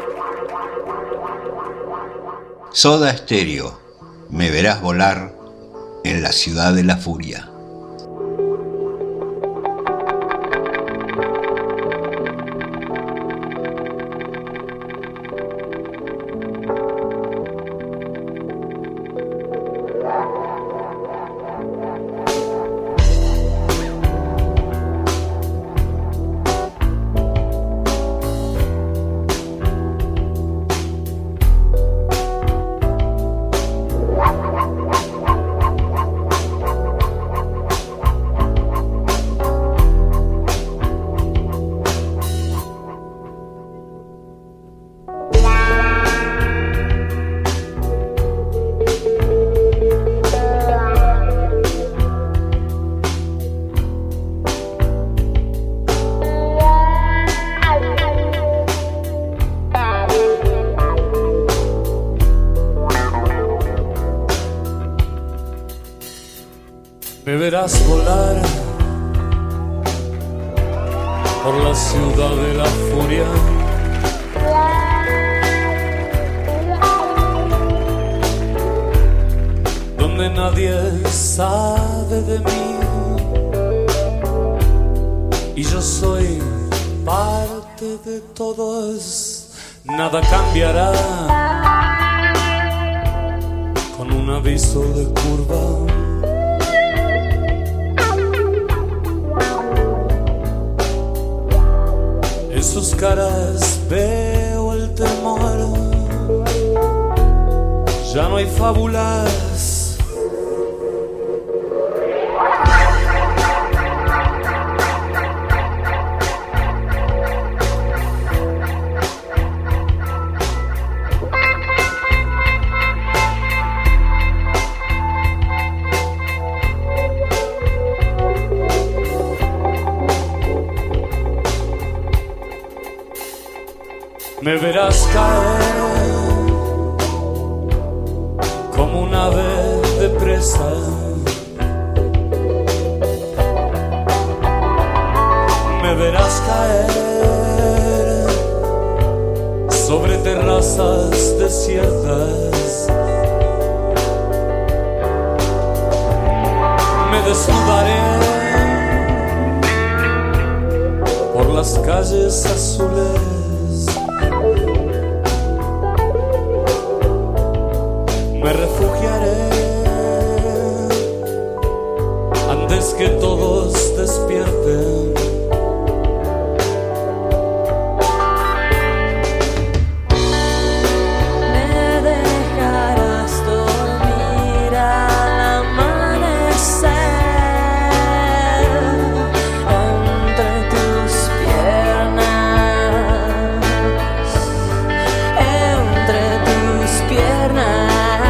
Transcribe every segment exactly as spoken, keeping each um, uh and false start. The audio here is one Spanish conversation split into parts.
Soda Stereo, me verás volar en la ciudad de la furia. Me verás volar por la ciudad de la furia, donde nadie sabe de mí y yo soy parte de todos. Nada cambiará con un aviso de curva. En sus caras veo el temor. Ya no hay fábulas. Me verás caer como un ave de presa. Me verás caer sobre terrazas desiertas. Me desnudaré por las calles azules. Me refugiaré antes que todos despierten. Me dejarás dormir al amanecer entre tus piernas, entre tus piernas.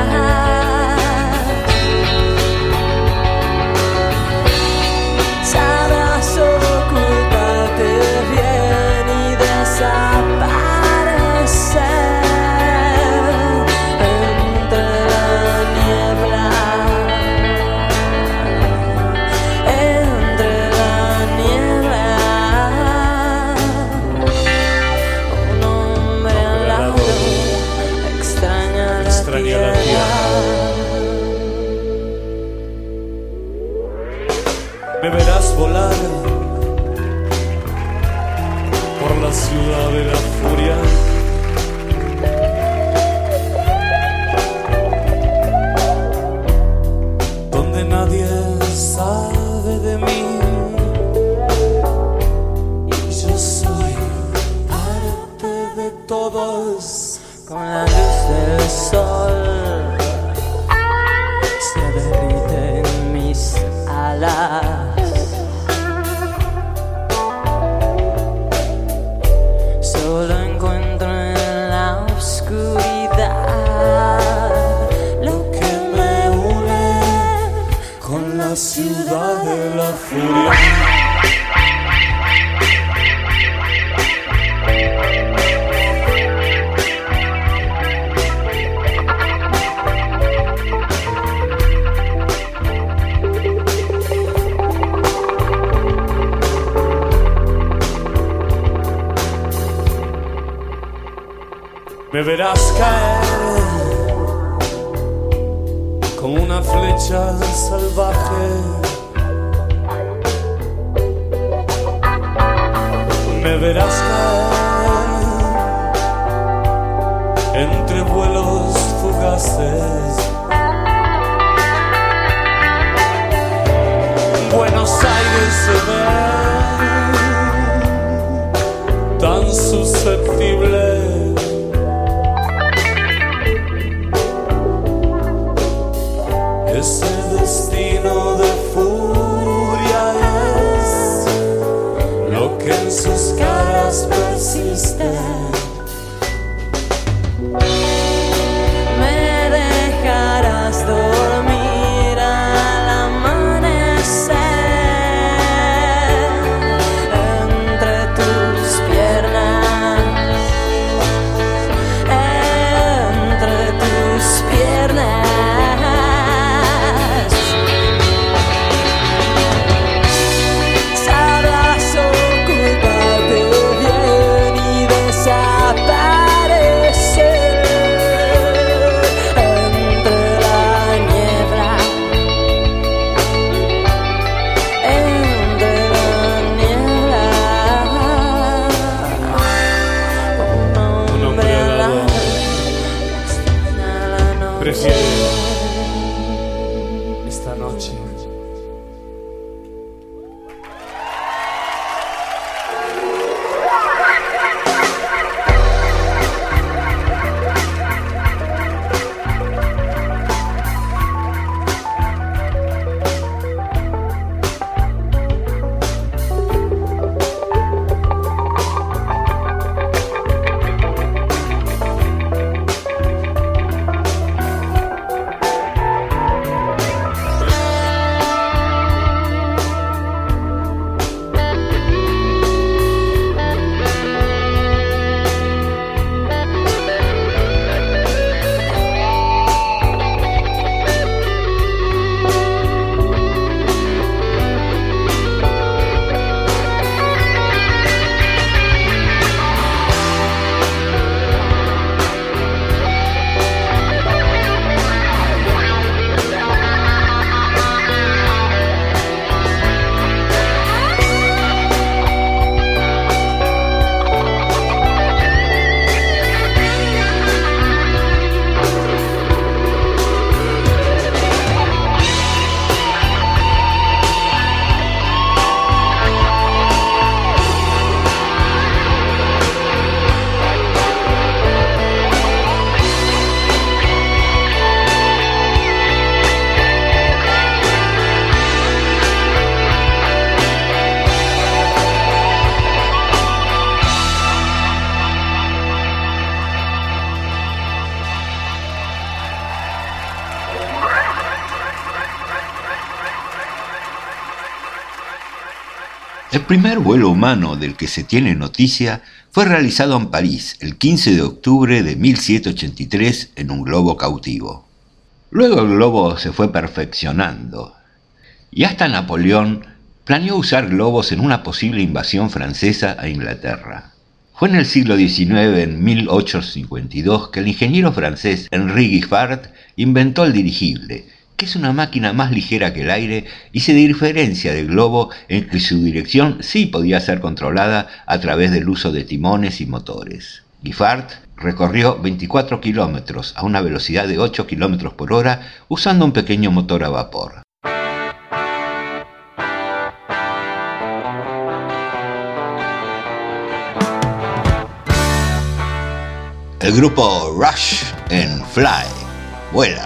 Me verás volar por la ciudad de la furia, donde nadie sabe de mí y yo soy parte de todos. Con la luz del sol se derriten mis alas. Solo encuentro en la oscuridad lo que me une con la ciudad de la furia. Me verás caer como una flecha salvaje. Me verás caer entre vuelos fugaces. Buenos Aires se ve tan susceptible. Ese destino de furia es lo que en sus caras persiste. Me dejarás dormir al amanecer entre tus piernas, entre tus piernas. Prefiero esta noche. El primer vuelo humano del que se tiene noticia fue realizado en París el quince de octubre de mil setecientos ochenta y tres en un globo cautivo. Luego el globo se fue perfeccionando y hasta Napoleón planeó usar globos en una posible invasión francesa a Inglaterra. Fue en el siglo diecinueve, en mil ochocientos cincuenta y dos, que el ingeniero francés Henri Giffard inventó el dirigible, que es una máquina más ligera que el aire y se diferencia del globo en que su dirección sí podía ser controlada a través del uso de timones y motores. Giffard recorrió veinticuatro kilómetros a una velocidad de ocho kilómetros por hora usando un pequeño motor a vapor. El grupo Rush en Fly, Vuela.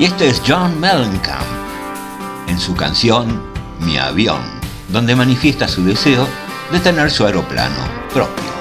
Y este es John Mellencamp en su canción Mi avión, donde manifiesta su deseo de tener su aeroplano propio.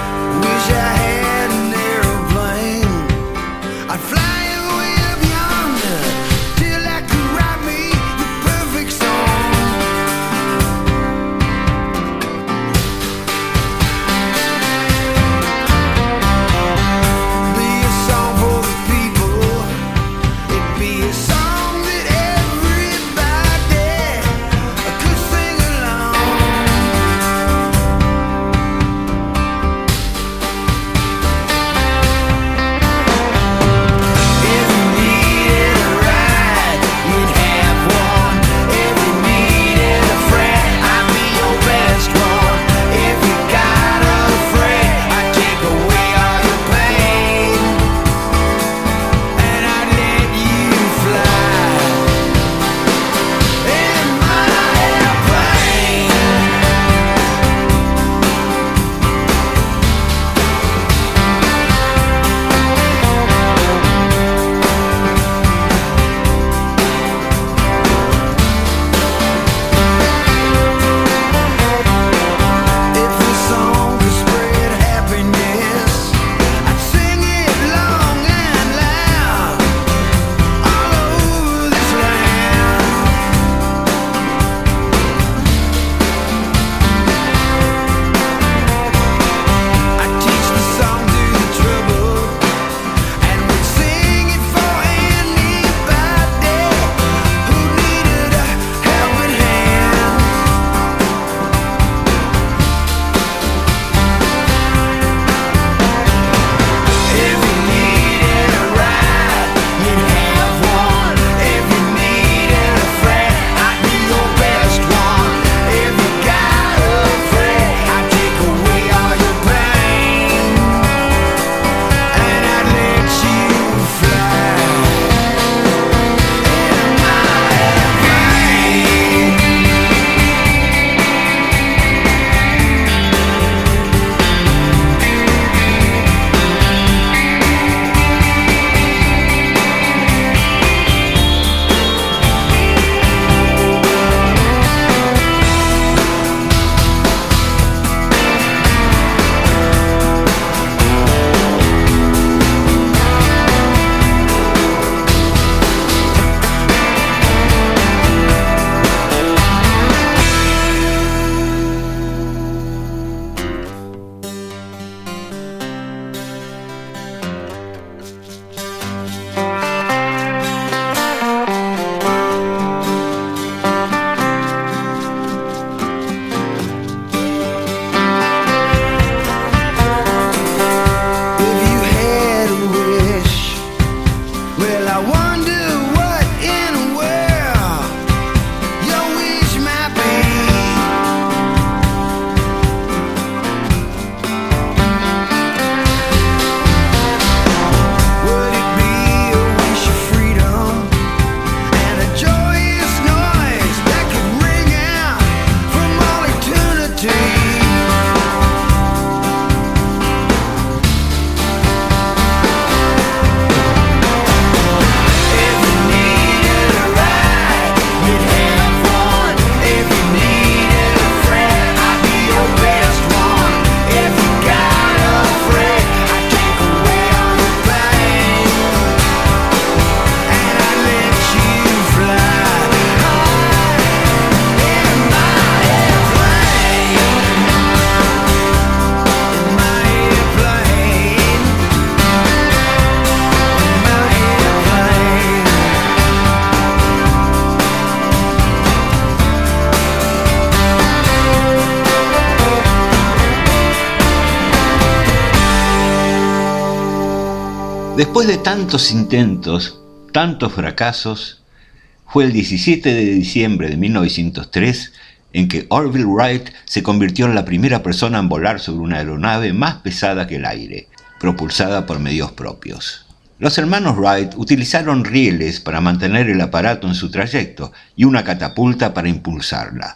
Después de tantos intentos, tantos fracasos, fue el diecisiete de diciembre de mil novecientos tres en que Orville Wright se convirtió en la primera persona en volar sobre una aeronave más pesada que el aire, propulsada por medios propios. Los hermanos Wright utilizaron rieles para mantener el aparato en su trayecto y una catapulta para impulsarla.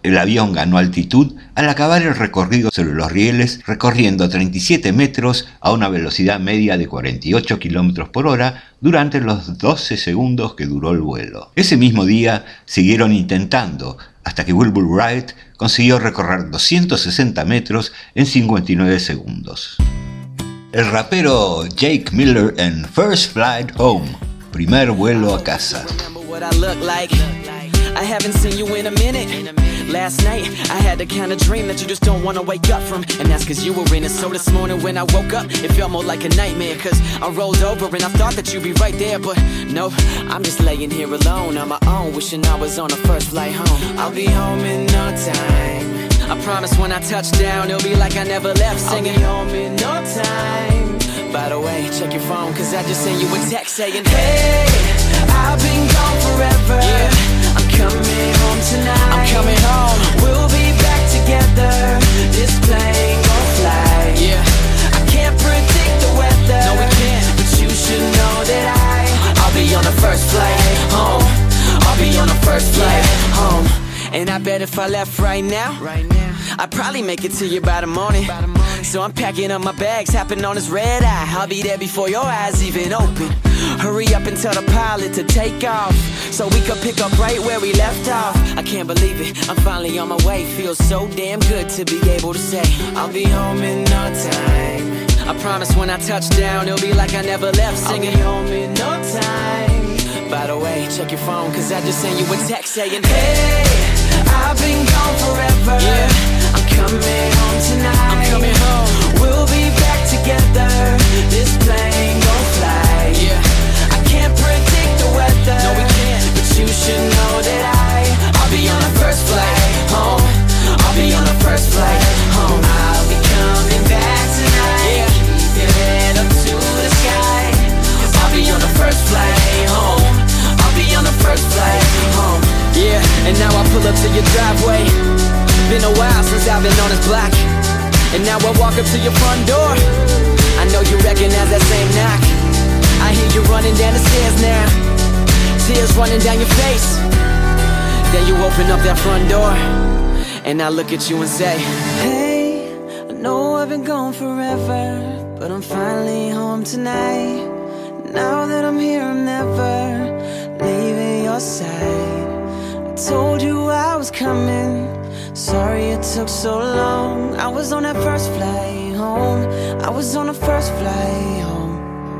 el avión ganó altitud al acabar el recorrido sobre los rieles, recorriendo treinta y siete metros a una velocidad media de cuarenta y ocho kilómetros por hora durante los doce segundos que duró el vuelo. Ese mismo día siguieron intentando, hasta que Wilbur Wright consiguió recorrer doscientos sesenta metros en cincuenta y nueve segundos. El rapero Jake Miller en First Flight Home, primer vuelo a casa. I haven't seen you in a minute. Last night, I had the kind of dream that you just don't wanna wake up from. And that's cause you were in it. So this morning when I woke up, it felt more like a nightmare. Cause I rolled over and I thought that you'd be right there. But no, I'm just laying here alone on my own, wishing I was on a first flight home. I'll be home in no time. I promise when I touch down, it'll be like I never left singing. I'll be home in no time. By the way, check your phone, cause I just sent you a text saying, hey, I've been gone forever. Yeah. I'm coming home tonight. I'm coming home. We'll be back together. This plane gon' fly. Yeah. I can't predict the weather. No, we can't. But you should know that I I'll be on the first flight home. I'll be on the first flight home. And I bet if I left right now, right now, I'd probably make it to you by the morning. By the morning. So I'm packing up my bags, hopping on this red eye. I'll be there before your eyes even open. Hurry up and tell the pilot to take off, so we could pick up right where we left off. I can't believe it, I'm finally on my way. Feels so damn good to be able to say I'll be home in no time. I promise when I touch down, it'll be like I never left singing. I'll be home in no time. By the way, check your phone, cause I just sent you a text saying, hey, I've been gone forever. Yeah. I'm coming home tonight. I'm coming home. We'll be back together. This plane gon' fly. Yeah. I can't predict the weather. No, we can't. But you should know that I I'll be on the first flight home. I'll be on the first flight home. I'll be coming back tonight. Yeah. Keep your head up to the sky. Cause I'll be on the first flight home. I'll be on the first flight home. Yeah, and now I pull up to your driveway. Been a while since I've been on this block. And now I walk up to your front door. I know you recognize that same knock. I hear you running down the stairs now. Tears running down your face. Then you open up that front door, and I look at you and say, hey, I know I've been gone forever, but I'm finally home tonight. Now that I'm here, I'm never leaving your side. I told you I was coming. Sorry it took so long. I was on that first flight home. I was on the first flight home.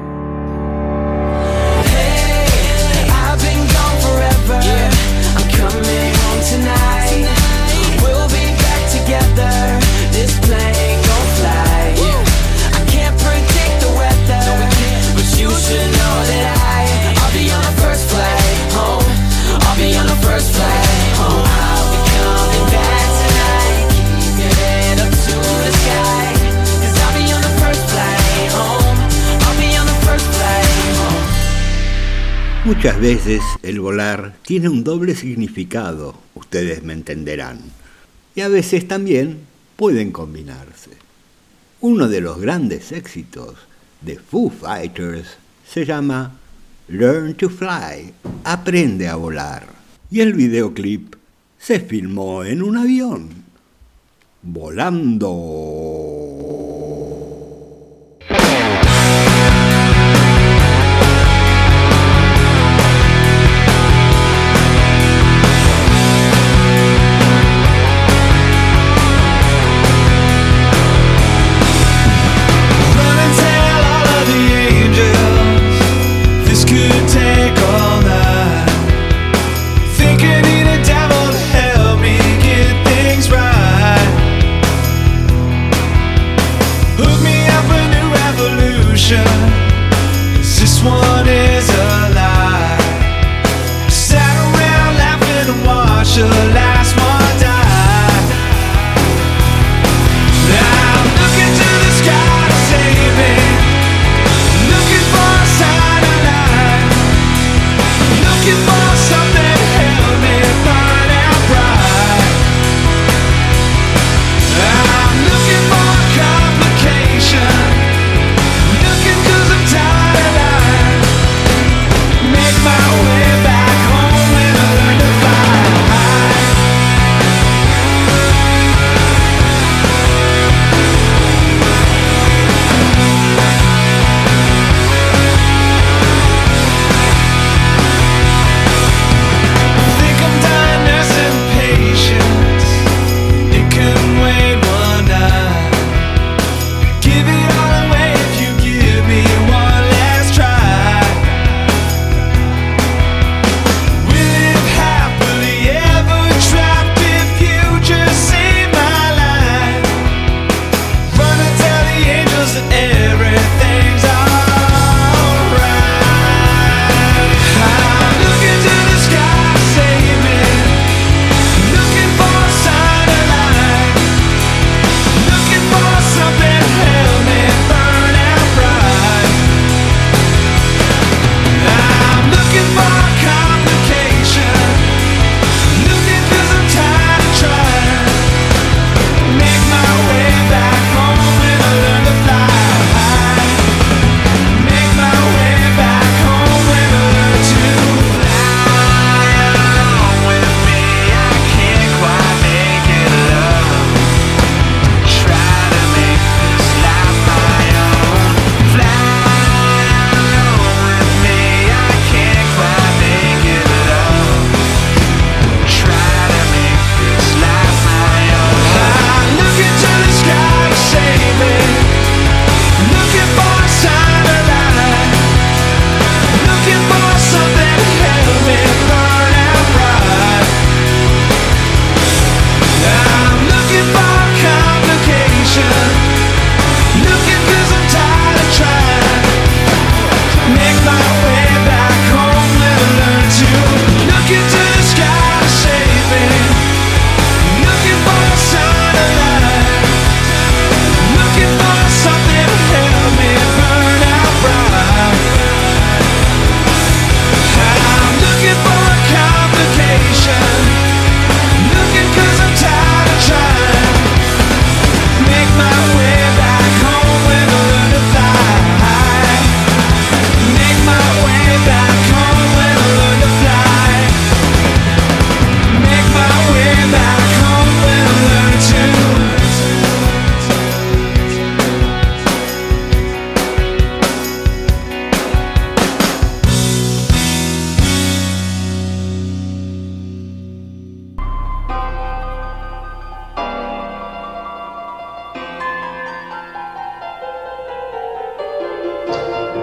Hey, I've been gone forever. Yeah. I'm coming home tonight. We'll be back together. This plane gon' fly. Yeah. I can't predict the weather. No, we can't. But you should know that I I'll be on the first flight home. I'll be on the first flight home. I'll be coming back. Muchas veces el volar tiene un doble significado, ustedes me entenderán, y a veces también pueden combinarse. Uno de los grandes éxitos de Foo Fighters se llama Learn to Fly, aprende a volar, y el videoclip se filmó en un avión, volando.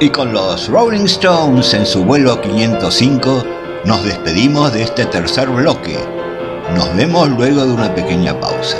Y con los Rolling Stones en su vuelo quinientos cinco, nos despedimos de este tercer bloque. Nos vemos luego de una pequeña pausa.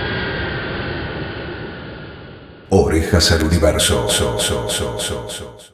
Orejas al universo. So, so, so, so, so.